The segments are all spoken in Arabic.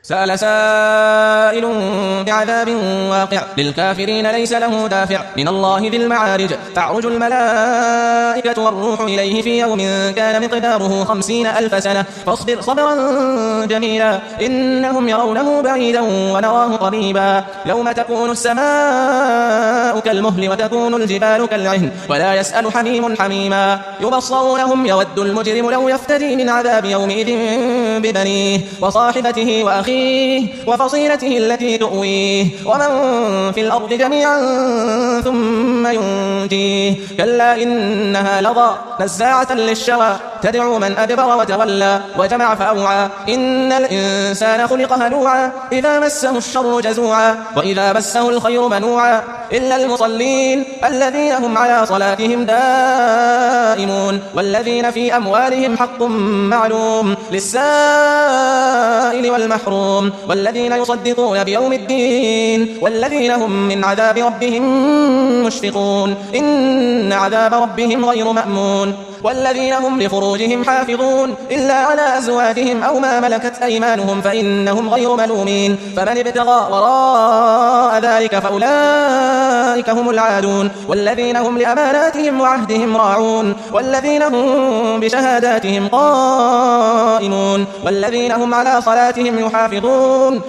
سأل سائل بعذاب واقع للكافرين ليس له دافع من الله ذي المعارج تعرج الملائكة والروح إليه في يوم كان مقداره 50,000 سنة فاصبر صبرا جميلا إنهم يرونه بعيدا ونراه قريبا يوم تكون السماء كالمهل وتكون الجبال كالعهن ولا يسأل حميم حميما يبصرونهم يود المجرم لو يفتدي من عذاب يومئذ ببنيه وصاحبته وأخيه وفصيلته التي تؤويه ومن في الأرض جميعا ثم ينجيه كلا إنها لظى نزاعة للشوى تدعو من أدبر وتولى وجمع فأوعى إن الإنسان خلق هلوعا إذا مسه الشر جزوعا وإذا مسه الخير منوعا إلا المصلين الذين هم على صلاتهم دائمون والذين في أموالهم حق معلوم للسائل والمحروم والذين يصدقون بيوم الدين والذين هم من عذاب ربهم مشفقون إن عذاب ربهم غير مأمون والذين هم لفروجهم حافظون إلا على أزواجهم أو ما ملكت أيمانهم فإنهم غير ملومين فمن ابتغى وراء ذلك فأولئك هم العادون والذين هم لأماناتهم وعهدهم راعون والذين هم بشهاداتهم قائمون والذين هم على صلاتهم يحافظون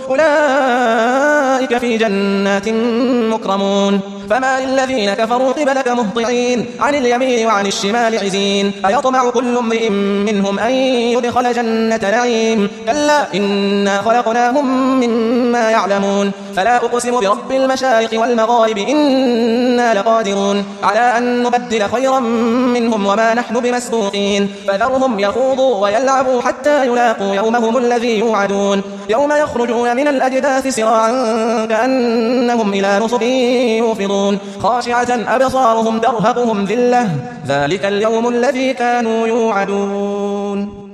أولئك في جنات مكرمون فما للذين كفروا قبلك مهطعين عن اليمين وعن الشمال عزين أيطمع كل امرئ منهم أن يدخل جنة نعيم كلا إنا خلقناهم مما يعلمون فلا أقسم برب المشارق والمغارب إنا لقادرون على أن نبدل خيرا منهم وما نحن بمسبوقين فذرهم يخوضوا ويلعبوا حتى يلاقوا يومهم الذي يوعدون يوم يخرجون من الأجداث سراعا كأنهم إلى نصب يوفضون خاشعة أبصارهم ترهقهم ذلة ذلك اليوم الذي كانوا يوعدون